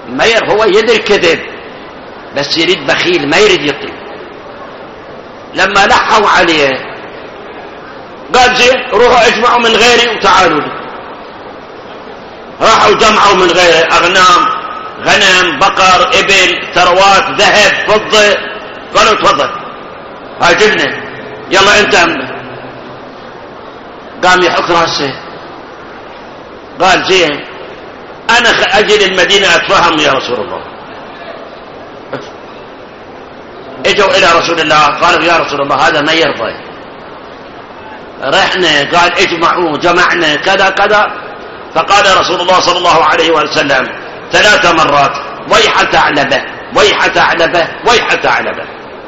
هو يدري كذب بس يريد بخيل ما يريد يطيب. لما لحوا عليه قال زين روحوا اجمعوا من غيري وتعالوا لي. راحوا جمعوا من غيره اغنام، غنم، بقر، ابل، ثروات، ذهب، فضه. قالوا تفضل هاجمنا يلا انت. قام يحك راسه قال زين انا اجي للمدينه اتفهم يا رسول الله. اجوا الى رسول الله قالوا يا رسول الله هذا ما يرضى. رحنا قال اجمعوا جمعنا كذا كذا. فقال رسول الله صلى الله عليه وسلم 3 مرات ويح ثعلبه ويح ثعلبه ويح ثعلبه.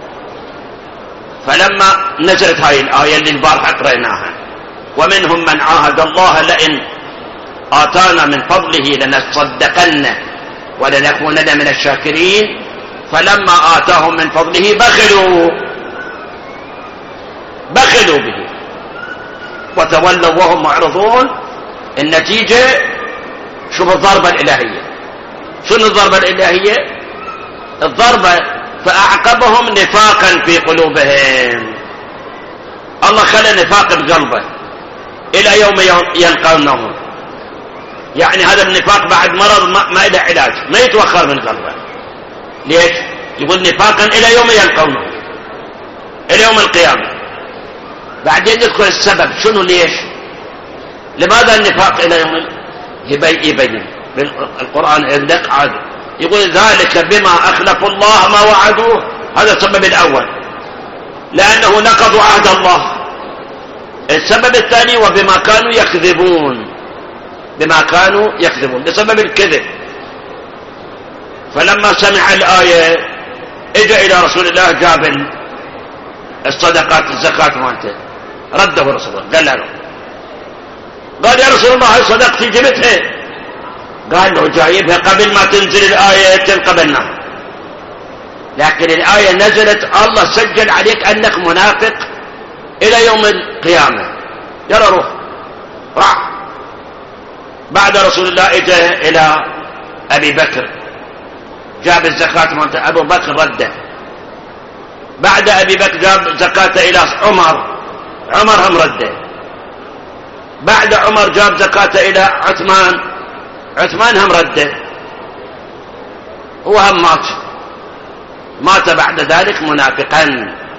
فلما نزلت هاي الآية اللي البارحة قرأناها ومنهم من عاهد الله لئن آتانا من فضله لنصدقن ولنكونن من الشاكرين فلما آتاهم من فضله بخلوا به وتولوا وهم معرضون. النتيجة شوف الضربة الإلهية. شنو الضربة الإلهية؟ الضربة فأعقبهم نفاقا في قلوبهم. الله خلى نفاق بقلبه إلى يوم يلقونه. يعني هذا النفاق بعد مرض ما إلى علاج ما يتوخر من قلبه. ليش؟ يقول نفاقا إلى يوم يلقونه إلى يوم القيامة. بعدين يذكر السبب شنو ليش لماذا النفاق إلى يوم يبين القرآن عندك عاد يقول ذلك بما أخلفوا الله ما وعدوه. هذا السبب الأول لأنه نقضوا عهد الله. السبب الثاني وبما كانوا يكذبون بما كانوا يكذبون بسبب الكذب. فلما سمع الآية اجى إلى رسول الله جاب الصدقات الزكاة مالته رده رسول الله قال له قال يا رسول الله هاي صدقتي جبتها. قال له جايبها قبل ما تنزل الآية قبلنا لكن الآية نزلت الله سجل عليك أنك منافق إلى يوم القيامة. يلا روح راح. بعد رسول الله اجى إلى أبي بكر جاب الزكاة مالته أبو بكر رده. بعد أبي بكر جاب زكاة إلى عمر هم رده. بعد عمر جاب زكاة إلى عثمان هم رده. هو هم مات بعد ذلك منافقا.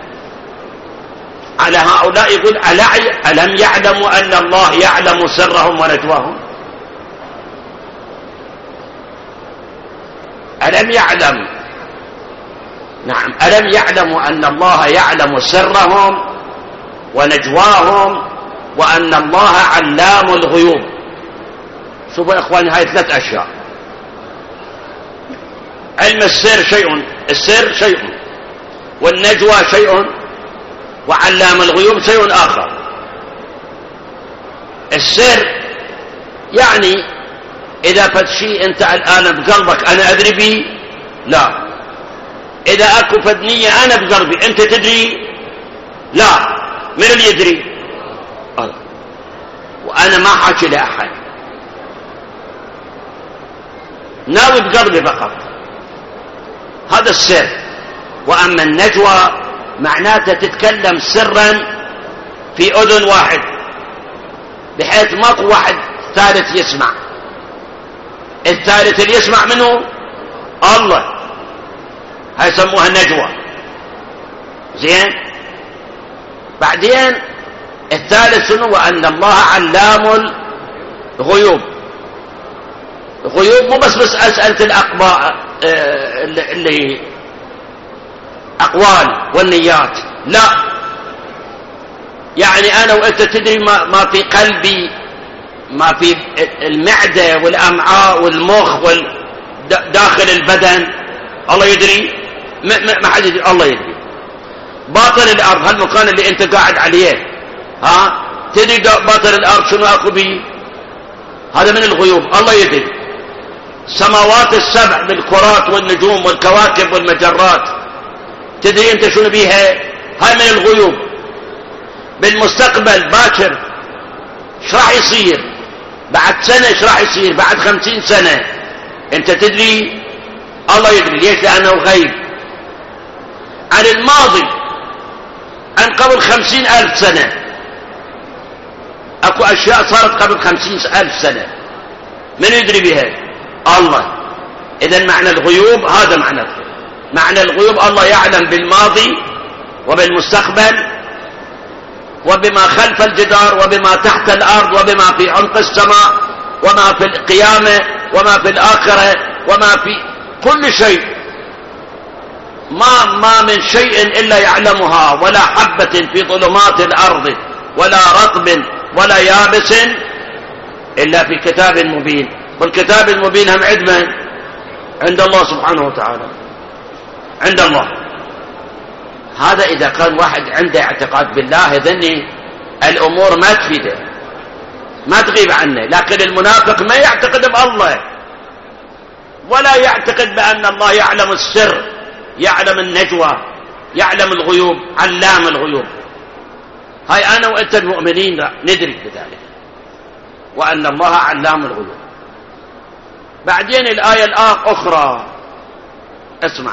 على هؤلاء يقول ألم يعلموا أن الله يعلم سرهم ونجواهم؟ ألم يعلم نعم ألم يعلموا أن الله يعلم سرهم ونجواهم وأن الله علام الغيوب. شوفوا يا إخواني هاي 3 أشياء. علم السر شيء والنجوى شيء وعلام الغيوب شيء آخر. السر يعني إذا فد شيء أنت الآن بقلبك أنا أدري به لا. إذا أكو فد نية أنا بقلبي أنت تدري لا. من اللي يدري؟ الله. وأنا ما حاكي لأحد ناوي بقلبي فقط. هذا السر. وأما النجوى معناته تتكلم سرا في أذن واحد بحيث ماكو واحد ثالث يسمع. الثالث اللي يسمع منه الله. هاي يسموها النجوى. زين. بعدين الثالث شنو؟ وأن الله علام الغيوب. الغيوب مو بس أسألة الأقباء اللي أقوال والنيات لا. يعني أنا وأنت تدري ما في قلبي ما في المعدة والأمعاء والمخ داخل البدن الله يدري. ما حد يدري الله يدري. باطن الأرض هالمكان اللي أنت قاعد عليه تدري باطن الأرض شنو أكو به؟ هذا من الغيوب الله يدري. السماوات السبع بالكرات والنجوم والكواكب والمجرات تدري أنت شنو بيها؟ هاي من الغيوب. بالمستقبل باكر ايش راح يصير بعد سنة؟ ايش راح يصير بعد 50 سنة؟ انت تدري الله يدري. ليش؟ لأنه غيب عن الماضي، عن قبل 50,000 سنة. أكو أشياء صارت قبل 50,000 سنة من يدري بها؟ الله. إذن معنى الغيوب هذا معنى الغيوب. معنى الغيوب الله يعلم بالماضي وبالمستقبل وبما خلف الجدار وبما تحت الأرض وبما في عمق السماء وما في القيامة وما في الآخرة وما في كل شيء. ما من شيء إلا يعلمها، ولا حبة في ظلمات الأرض ولا رطب ولا يابس إلا في كتاب مبين. والكتاب المبين هم عند من؟ عند الله سبحانه وتعالى، عند الله. هذا إذا كان واحد عنده اعتقاد بالله يظن الأمور ما تفيده، ما تغيب عنه. لكن المنافق ما يعتقد بالله، ولا يعتقد بأن الله يعلم السر، يعلم النجوى، يعلم الغيوب، علام الغيوب. هاي أنا وأنت المؤمنين ندرك بذلك، وأن الله علام الغيوب. بعدين الآية الأخرى اسمع،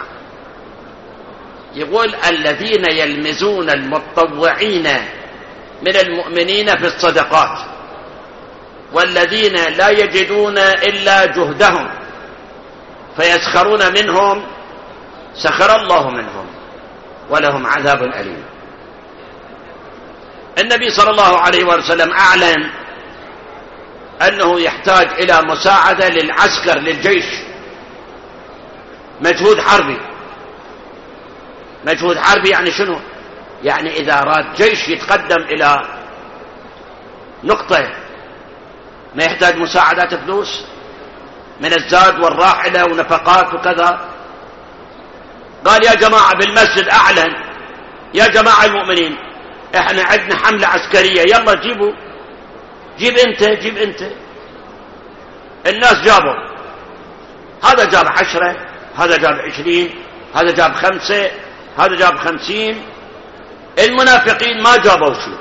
يقول الذين يلمزون المتطوعين من المؤمنين في الصدقات والذين لا يجدون إلا جهدهم فيسخرون منهم سخر الله منهم ولهم عذاب أليم. النبي صلى الله عليه وسلم أعلن أنه يحتاج إلى مساعدة للعسكر، للجيش، مجهود حربي. مجهود حربي يعني شنو؟ يعني إذا أراد جيش يتقدم إلى نقطة ما يحتاج مساعدات فلوس من الزاد والراحلة ونفقات وكذا. قال يا جماعة بالمسجد أعلن، يا جماعة المؤمنين احنا عندنا حملة عسكرية، يلا جيبوا، جيب انت. الناس جابوا، هذا جاب 10، هذا جاب 20، هذا جاب 5، هذا جاب 50. المنافقين ما جابوا شيء.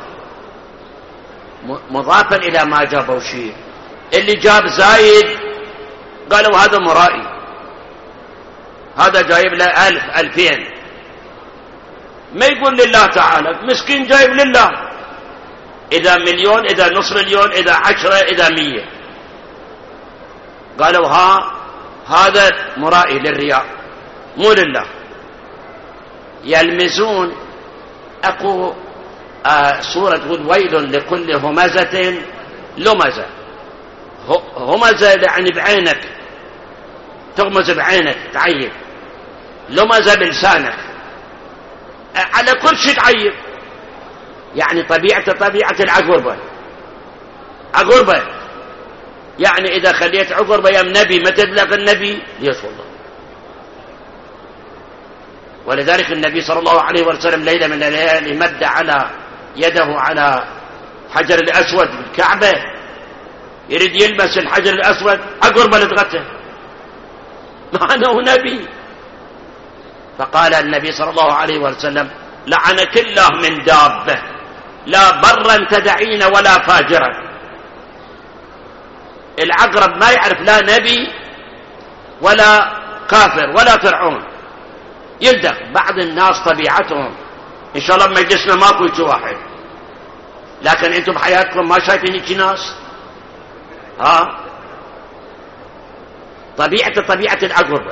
مضافا إلى ما جابوا شيء، اللي جاب زايد قالوا هذا مرائي، هذا جايب له 1000 2000، ما يقول لله تعالى. مسكين جايب لله، إذا مليون، إذا نصف مليون، إذا 10، إذا 100. قالوا هذا مرائي للرياء مو لله. يلمزون. أكو سورة تقول ويل لكل همزة لمزة. همزة يعني بعينك، تغمز بعينك تعيب، لمزة بلسانك، على كل شيء تعيب. يعني طبيعة العقربة. عقربة يعني إذا خليت عقربة يا نبي ما تبلغ النبي ليش والله. ولذلك النبي صلى الله عليه وسلم ليلة من الليالي مد على يده على حجر الأسود بالكعبة، يريد يلمس الحجر الأسود، عقربة لدغته، مع أنه نبي. فقال النبي صلى الله عليه وسلم لعنك الله من دابة لا برا تدعين ولا فاجرا. العقرب ما يعرف لا نبي ولا كافر ولا فرعون، يلدغ. بعض الناس طبيعتهم إن شاء الله بمجلسنا ماكو يجي واحد، لكن أنتم بحياتكم ما شايفين هيك ناس. طبيعة العقربة.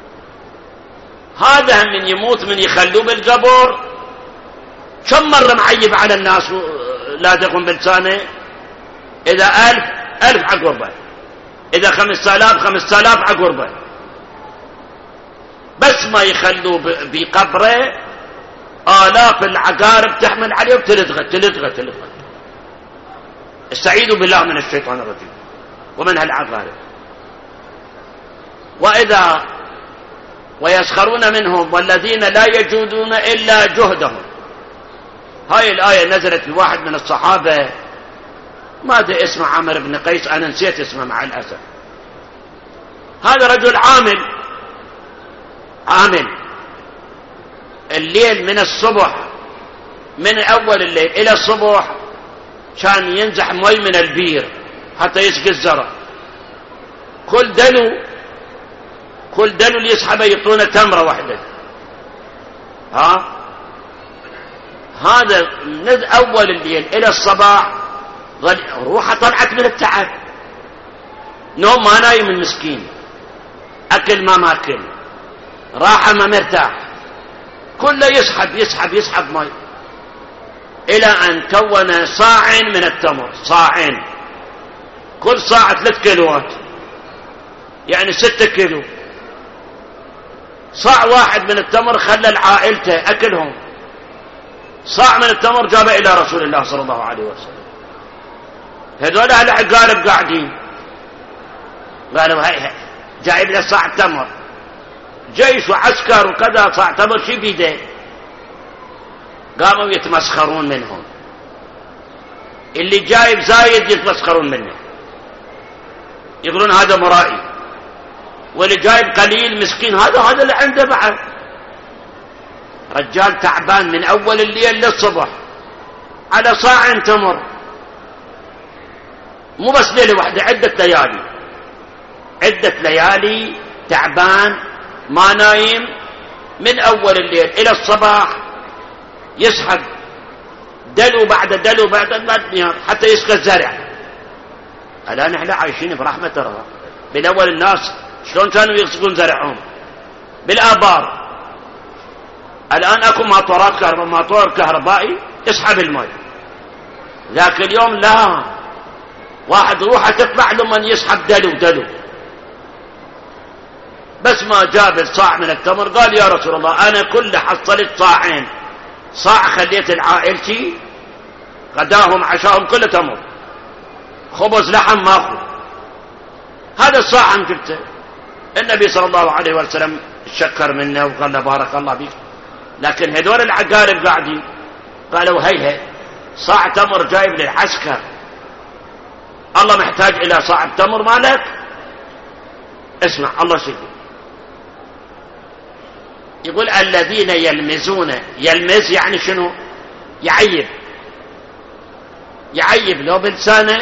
هذا من يموت من يخلوه بالقبر كم مرة معيب على الناس لادغهم بلسانه. إذا 1000 عقربة، إذا 5000 عقربة، بس ما يخلوه بقبره آلاف العقارب تحمل عليه وتلدغه. استعيذوا بالله من الشيطان الرجيم ومن هالعقارب. ويسخرون منهم والذين لا يجودون إلا جهدهم. هاي الآية نزلت في واحد من الصحابة، ما أدري اسمه عمرو بن قيس، أنا نسيت اسمه مع الأسف. هذا رجل عامل الليل من الصبح، من أول الليل إلى الصبح كان ينزح مي من البير حتى يسقي الزرع. كل كل دلو اللي يسحبه يعطونه تمرة واحدة. هذا من أول الليل إلى الصباح روحه طلعت من التعب، نوم ما نايم المسكين، أكل ما ماكل، راحة ما مرتاح، كله يسحب يسحب يسحب ماء، إلى أن كون صاع من التمر، صاعين، كل صاع 3 كيلوات، يعني 6 كيلو. صاع واحد من التمر خلى عائلته أكلهم، صاع من التمر جابه إلى رسول الله صلى الله عليه وسلم. هذول أهل عقارب قاعدين قالوا هاي جايب له صاع تمر، جيش وعسكر وكذا، صاع تمر شي بيده. قاموا يتمسخرون منهم، اللي جايب زايد يتمسخرون منه، يقولون هذا مرائي، واللي جايب قليل مسكين هذا اللي عنده بعد. رجال تعبان من أول الليل للصبح على صاع تمر، مو بس ليلة واحدة، عدة ليالي تعبان ما نايم، من أول الليل إلى الصباح يسحب دلو بعد دلو بعد حتى يسقى الزرع. الآن احنا عايشين برحمة ترى. بالأول الناس شلون كانوا يسقون زرعهم؟ بالآبار. الآن أكو ماطورات كهرباء، ماطور كهربائي يسحب الماء. ذاك اليوم لا، واحد روحه تطلع لمن يسحب دلو. بس ما جاب الصاع من التمر قال يا رسول الله أنا كل حصلت صاعين، صاع خليت العائلتي غداهم عشاهم كله تمر، خبز لحم ماخذ، هذا الصاع قلته. النبي صلى الله عليه وسلم شكر منه وقال له بارك الله بك. لكن هذول العقارب قاعدين قالوا هي صاع تمر جايب للعسكر، الله محتاج إلى صاع التمر مالك. اسمع الله سيقول، يقول الذين يلمزون، يلمز يعني شنو؟ يعيب لو بلسانه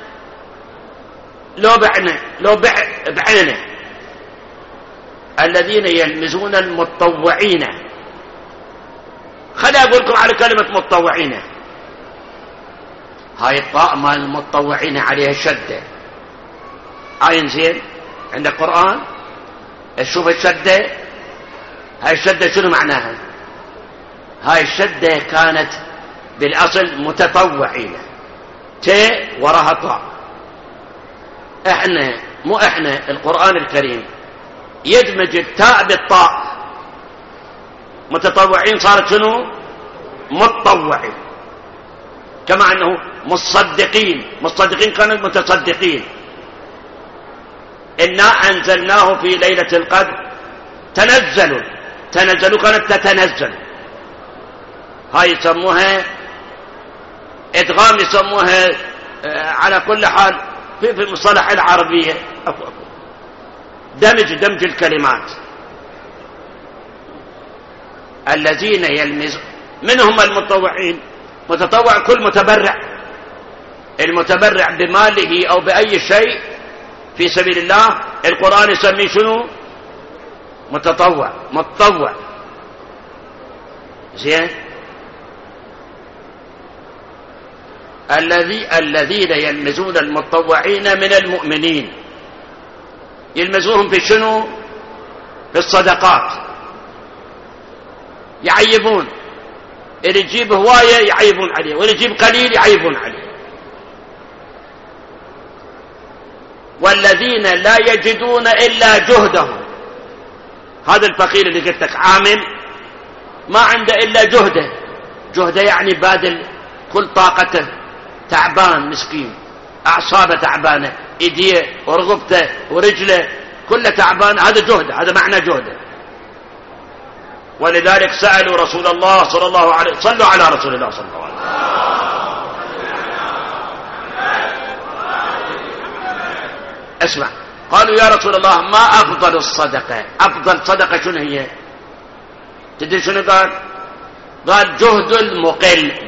لو بعينه. الذين يلمزون المتطوعين، خلي أقول لكم على كلمة متطوعين. هاي الطاء مال المتطوعين عليها شدة، عين زين عندك قرآن شوف الشدة. هاي الشدة شنو معناها؟ هاي الشدة كانت بالأصل متطوعين، تاء وراها طاء. احنا القرآن الكريم يدمج التاء بالطاء، متطوعين صارت شنو؟ متطوعين. كما أنه مصدقين كانوا متصدقين. إنا أنزلناه في ليلة القدر، تنزلوا كانت تتنزل. هاي يسموها إدغام، يسموها على كل حال في المصطلح العربية دمج الكلمات. الذين يلمزون، من هم المتطوعين؟ متطوع كل متبرع، المتبرع بماله أو بأي شيء في سبيل الله، القرآن يسميه شنو؟ متطوع. زين. الذين يلمزون المتطوعين من المؤمنين، يلمزوهم في شنو؟ في الصدقات، يعيبون، اللي يجيب هواية يعيبون عليه، واللي يجيب قليل يعيبون عليه. والذين لا يجدون إلا جهدهم، هذا الفقير اللي قلت لك عامل ما عنده إلا جهده يعني باذل كل طاقته، تعبان مسكين، أعصابه تعبانة، إيديه ورغبته ورجله كله تعبان، هذا جهده، هذا معنى جهده. ولذلك سألوا رسول الله صلى الله عليه وسلم، صلوا على رسول الله صلى الله عليه وسلم. اسمع، قالوا يا رسول الله ما أفضل الصدقة؟ أفضل صدقة شنو هي؟ تدري شنو قال؟ قال جهد المقل.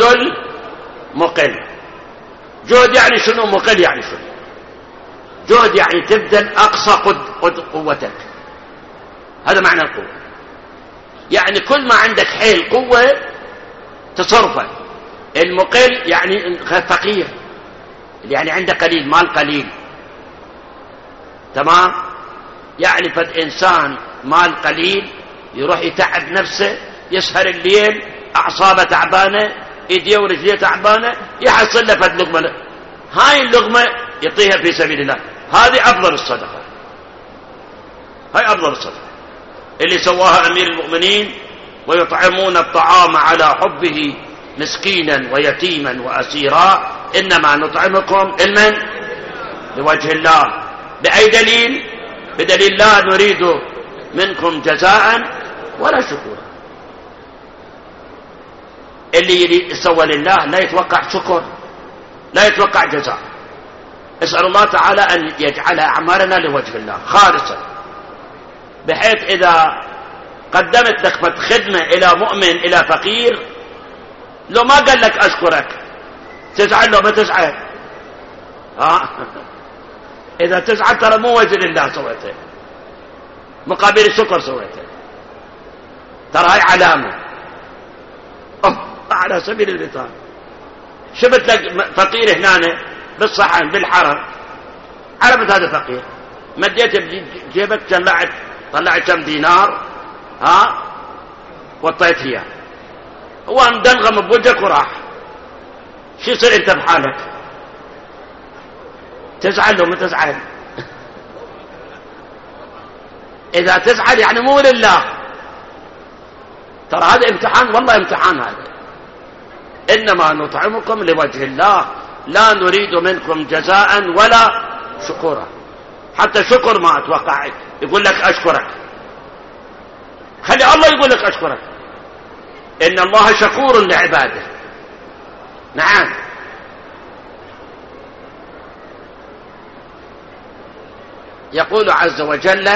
جهد يعني شنو؟ مقل يعني شنو؟ جهد يعني تبذل أقصى قوتك، هذا معنى القوة. يعني كل ما عندك حيل قوة تصرفه. المقل يعني فقير، يعني عنده قليل مال قليل، تمام؟ يعني فالإنسان مال قليل يروح يتعب نفسه، يسهر الليل، أعصابه تعبانة، ايديه ورجليه تعبانة، يحصل له فد لقمة، هاي اللقمة يعطيها في سبيل الله. هذه أفضل الصدقة، هاي أفضل الصدقة اللي سواها أمير المؤمنين: ويطعمون الطعام على حبه مسكينا ويتيما وأسيرا إنما نطعمكم علما لوجه الله. بأي دليل؟ بدليل لا نريد منكم جزاء ولا شكورا. اللي يسوى لله لا يتوقع شكر، لا يتوقع جزاء. اسأل الله تعالى أن يجعل أعمالنا لوجه الله خالصا، بحيث إذا قدمت لك خدمة إلى مؤمن إلى فقير، لو ما قال لك أشكرك تزعل، لو ما تزعل إذا تزعل ترى مو وجه لله سويته، مقابل الشكر سويته، ترى هاي علامة. على سبيل المثال شفت لك فقير هنا بالصحن بالحرم، عرفت هذا فقير، مديته بجيبك طلعت كم دينار وطيت اياه، هو مدنغم بوجهك وراح، شو يصير انت بحالك؟ تزعل لو ما تزعل؟ اذا تزعل يعني مو لله، ترى هذا امتحان، والله امتحان هذا. انما نطعمكم لوجه الله لا نريد منكم جزاء ولا شكورا. حتى شكر ما اتوقع يقول لك اشكرك، خلي الله يقول لك اشكرك. ان الله شكور لعباده. نعم. يقول عز وجل: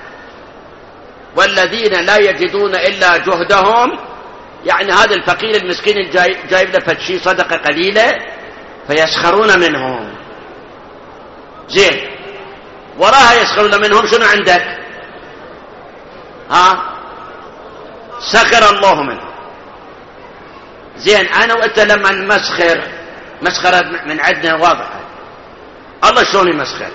والذين لا يجدون الا جهدهم، يعني هذا الفقير المسكين جايب له فشي صدقه قليله فيسخرون منهم. زين، وراها يسخرون منهم شنو عندك؟ سخر الله منهم. زين، انا وانت لما نمسخر مسخره من عندنا واضحه، الله شلون يمسخر؟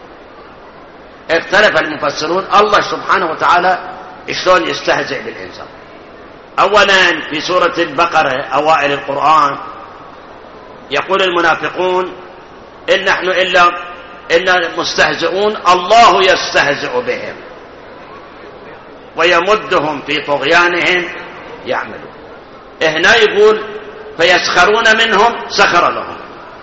اختلف المفسرون الله سبحانه وتعالى شلون يستهزئ بالإنسان. أولا في سورة البقرة أوائل القرآن يقول المنافقون: إن نحن إلا مستهزئون، الله يستهزئ بهم ويمدهم في طغيانهم يعملون. هنا يقول فيسخرون منهم سخر لهم.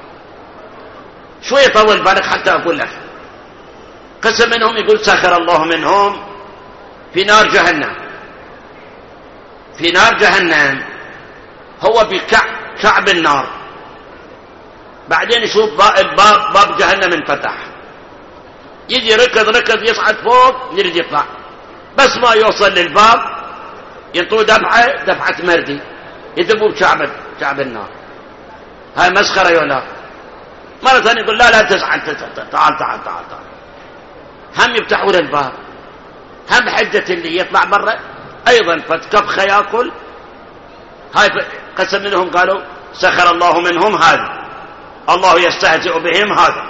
شوية طول بالك حتى أقول لك. قسم منهم يقول سخر الله منهم في نار جهنم. في نار جهنم هو بكعب النار، بعدين يشوف باب جهنم انفتح، يجي ركض يصعد فوق يريد يطلع، بس ما يوصل للباب ينطوه دفعة مردي يذبوا بكعب النار. هاي مسخرة يولا. مرة ثانية يقول لا تزعل، تعال هم يفتحون الباب، هم حجة اللي يطلع برا أيضا فتكبخ يأكل. هاي قسم منهم قالوا سخر الله منهم، هذا الله يستهزئ بهم هذا.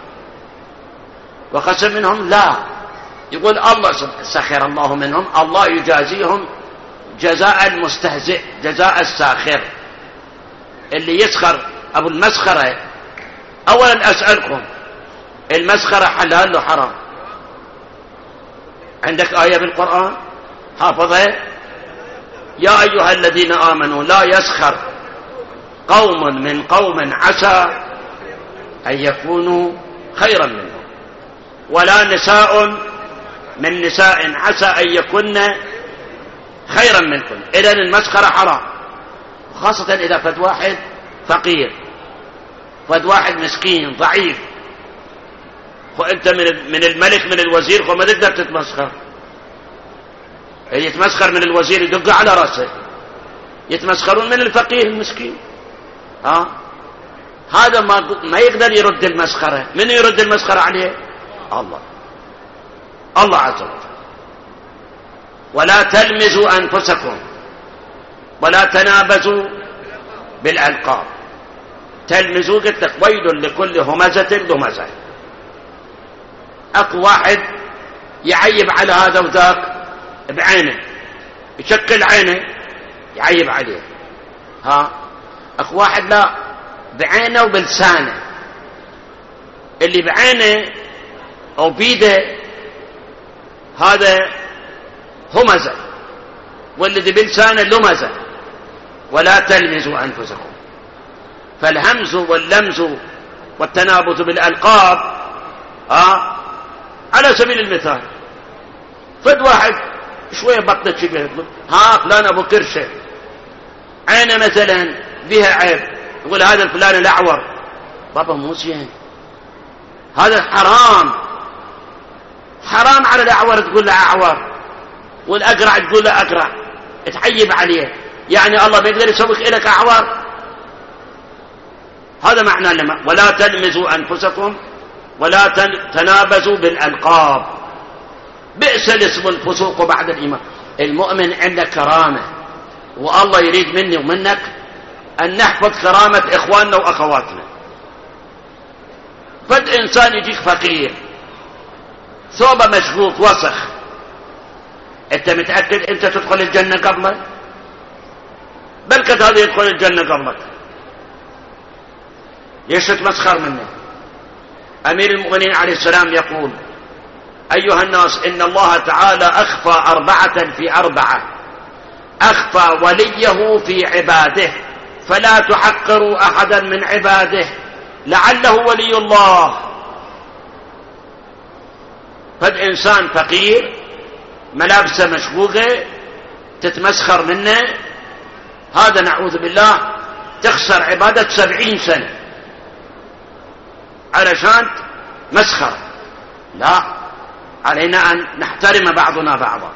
وقسم منهم لا، يقول الله سخر الله منهم، الله يجازيهم جزاء المستهزئ، جزاء الساخر اللي يسخر. أبو المسخرة، أولا أسألكم، المسخرة حلال له حرام؟ عندك آية بالقرآن حافظها؟ يا أيها الذين آمنوا لا يسخر قوم من قوم عسى أن يكونوا خيرا منهم، ولا نساء من نساء عسى أن يكن خيرا منكم. إذن المسخرة حرام، خاصة إذا فد واحد فقير، فد واحد مسكين ضعيف، وأنت من الملك من الوزير وما تقدر تتمسخر. يتمسخر من الوزير يدق على رأسه، يتمسخرون من الفقير المسكين. هذا ما يقدر يرد المسخرة. من يرد المسخرة عليه؟ الله عز وجل. ولا تلمزوا أنفسكم ولا تنابزوا بالألقاب. تلمزوا قلت لك ويل لكل همزة لمزة. أكو واحد يعيب على هذا وذاك بعينه، يشكل عينه يعيب عليه. أكو واحد لا، بعينه وبلسانه. اللي بعينه أو بيده هذا همزة، والذي بلسانه لمزة. ولا تلمزوا أنفسكم. فالهمز واللمز والتنابز بالألقاب على سبيل المثال، فد واحد شوية بطنة شبه فلان أبو كرشة، عينه مثلا بها عيب، يقول هذا الفلان الأعور. بابا مو زين، هذا حرام. حرام على الأعور تقول له أعور، والأقرع تقول له أقرع، تحيب عليه. يعني الله بيقدر يسويك إليك أعور؟ هذا معنى لما ولا تلمزوا أنفسكم ولا تنابزوا بالألقاب. بئس الاسم الفسوق بعد الإيمان. المؤمن عنده كرامة، والله يريد مني ومنك أن نحفظ كرامة إخواننا وأخواتنا. فد إنسان يجيك فقير، ثوبه مشقوق وسخ، أنت متأكد أنت تدخل الجنة قبله؟ بل قد هذا يدخل الجنة قبلك. ليش تتمسخر منه؟ أمير المؤمنين عليه السلام يقول: أيها الناس، إن الله تعالى أخفى 4 في 4، أخفى وليه في عباده، فلا تحقروا أحدا من عباده لعله ولي الله. فد إنسان فقير ملابسه مشقوقة تتمسخر منه، هذا نعوذ بالله تخسر عبادة 70 سنة علشان مسخرة. لا، علينا أن نحترم بعضنا بعضا.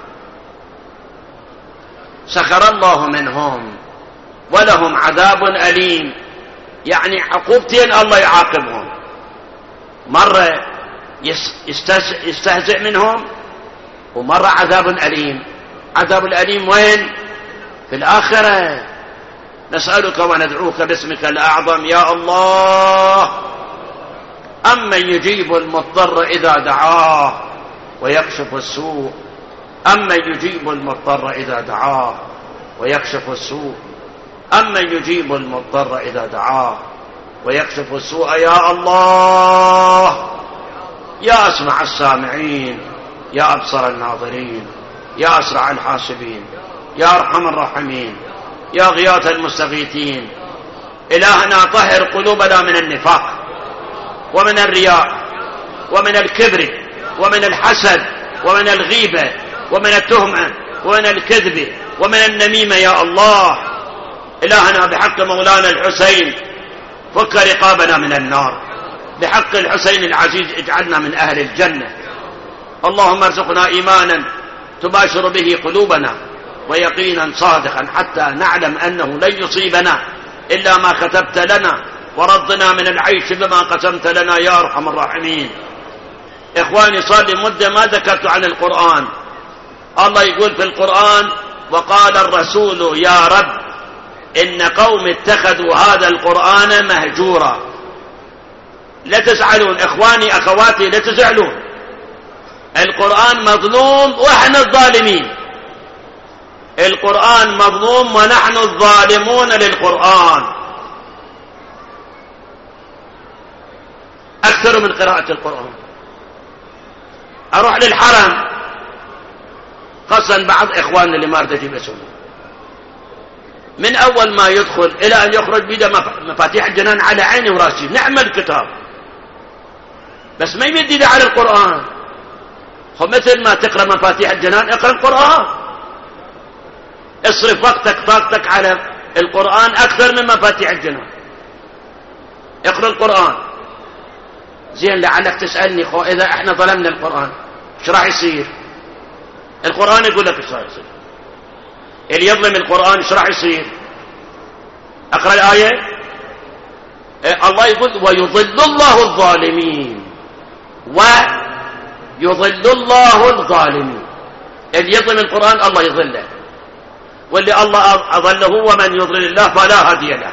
سخر الله منهم ولهم عذاب أليم، يعني عقوبتين الله يعاقبهم. مرة يستهزئ منهم، ومرة عذاب أليم. عذاب الأليم وين؟ في الآخرة. نسألك وندعوك باسمك الأعظم يا الله، أمن يجيب المضطر إذا دعاه ويكشف السوء، أمن يجيب المضطر إذا دعاه ويكشف السوء، أمن يجيب المضطر إذا دعاه ويكشف السوء. يا الله، يا أسمع السامعين، يا أبصر الناظرين، يا أسرع الحاسبين، يا أرحم الراحمين، يا غياث المستغيثين. إلهنا طهر قلوبنا من النفاق ومن الرياء ومن الكبر ومن الحسد ومن الغيبة ومن التهمة ومن الكذب ومن النميمة يا الله. إلهنا بحق مولانا الحسين فك رقابنا من النار، بحق الحسين العزيز اجعلنا من أهل الجنة. اللهم ارزقنا إيمانا تباشر به قلوبنا، ويقينا صادقا حتى نعلم أنه لن يصيبنا إلا ما كتبت لنا، ورضنا من العيش بما قسمت لنا يا أرحم الراحمين. إخواني، صار لي مدة ما ذكرت عن القرآن. الله يقول في القرآن: وقال الرسول يا رب إن قوم اتخذوا هذا القرآن مهجورا. لا تزعلون إخواني أخواتي، لا تزعلون. القرآن مظلوم وإحنا الظالمين. القرآن مظلوم ونحن الظالمون للقرآن. أكثر من قراءة القرآن. أروح للحرم، خاصة بعض إخواننا اللي ما رد أجيب اسمه، من أول ما يدخل إلى أن يخرج بيده مفاتيح الجنان على عيني وراسي. نعم الكتاب، بس ما يمد يده على القرآن. مثل ما تقرأ مفاتيح الجنان اقرأ القرآن. اصرف وقتك طاقتك على القرآن أكثر من مفاتيح الجنان. اقرأ القرآن. زين، لعلك تسألني إذا احنا ظلمنا القرآن ايش راح يصير؟ القرآن يقول لك ايش راح يصير. اللي يظلم القرآن ايش راح يصير؟ اقرأ الآية. الله يقول: ويضل الله الظالمين، ويضل الله الظالمين. اللي يظلم القرآن الله يظله، واللي الله أضله ومن يضلل الله فلا هادي له.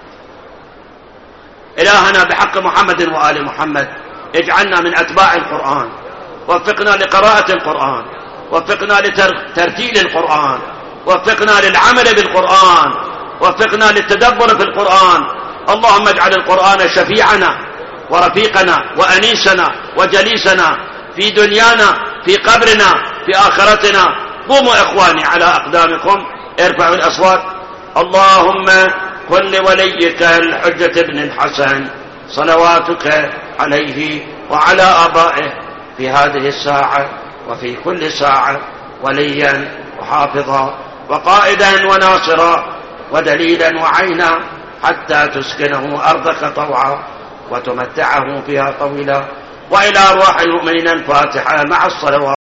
إلهنا بحق محمد وآل محمد اجعلنا من أتباع القرآن، وفقنا لقراءة القرآن، وفقنا لترتيل القرآن، وفقنا للعمل بالقرآن، وفقنا للتدبر في القرآن. اللهم اجعل القرآن شفيعنا ورفيقنا وأنيسنا وجليسنا في دنيانا، في قبرنا، في آخرتنا. قوموا إخواني على أقدامكم، ارفعوا الأصوات. اللهم كن لوليك الحجة بن الحسن صلواتك عليه وعلى آبائه في هذه الساعة وفي كل ساعة وليا وحافظا وقائدا وناصرا ودليلا وعينا، حتى تسكنه أرضك طوعا وتمتعه فيها طويلا. وإلى أرواح المؤمنين الفاتحة مع الصلوات.